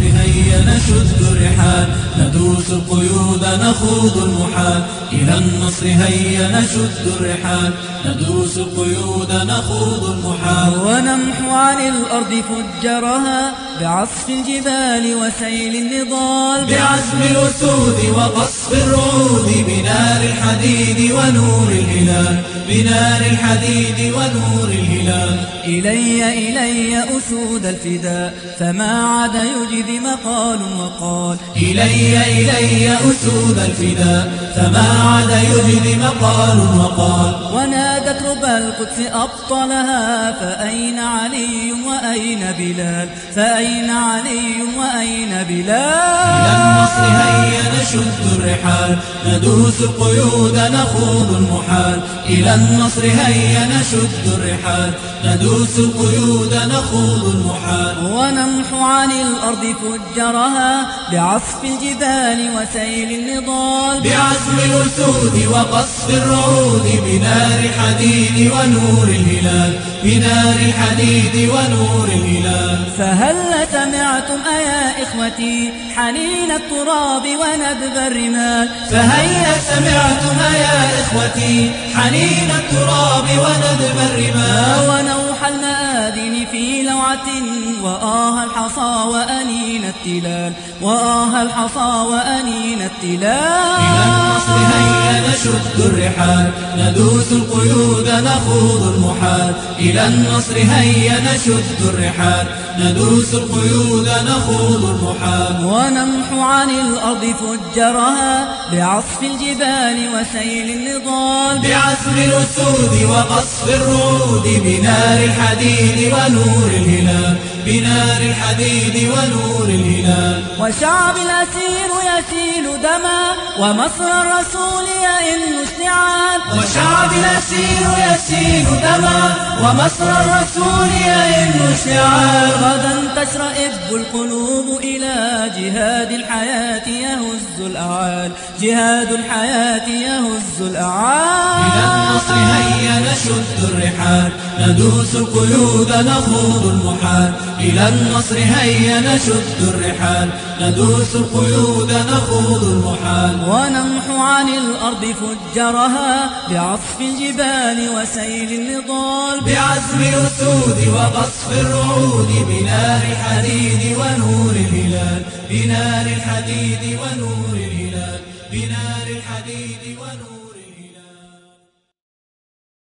هيا نشد الرحال ندوس القيود نخوض المحال إلى النصر هيا نشد الرحال ندوس القيود نخوض المحال ونمحو عن الأرض فجرها بعصف الجبال وسيل النضال بعزم الأسود وقصف الرعود بنار الحديد ونور الهلال بنار الحديد ونور الهلال إلي أسود الفداء فما عاد يجدي مقال وقال إلي أسود الفداء فما عاد يجدي مقال وقال ونادت ربى القدس أبطالها فأين علي وأين بلال فأين علي وأين بلال إلى النصر هيا نشد الرحال ندوس القيود نخوض المحال إلى النصر هيا نشد الرحال ندوس القيود نخوض المحال ونمحو عن الأرض فجرها بعصف الجبال وسيل النضال بعزم الأسود وقصف الرعود بنار الحديد ونور الهلال بنار الحديد ونور الهلال فهل سمعتم أيا إخوتي حنين التراب وندب الرمال فهيا سمعتم يا إخوتي حنين التراب وندب الرمال ونوح المآذن في لوعة وآه الحصى وأنين التلال وآه الحصى وأنين التلال إلى النصر هيا نشد الرحال ندوس القيود نخوض المحال إلى النصر هيا نشد الرحال ندوس القيود نخوض المحال ونمحو عن الأرض فجرها بعصف الجبال وسيل النضال بعزم الأسود وقصف الرعود بنار الحديد ونور الهلال بنار الحديد ونور الهلال وشعب الأسير يسيل دما ومصر الرسول يئن اشتعال وشعب الأسير يسيل دما ومصر الرسول يئن اشتعال غدا تشرئب القلوب إلى جهاد الحياة يهز الأعال جهاد الحياة يهز الأعال إلى النصر هيا نشد الرحال ندوس القيود نخوض المحال إلى النصر هيا نشد الرحال ندوس القيود نخوض المحال ونمحو عن الأرض فجرها بعصف الجبال وسيل النضال بعزم الأسود وقصف الرعود بنار الحديد ونور الهلال بنار الحديد ونور الهلال بنار الحديد ونور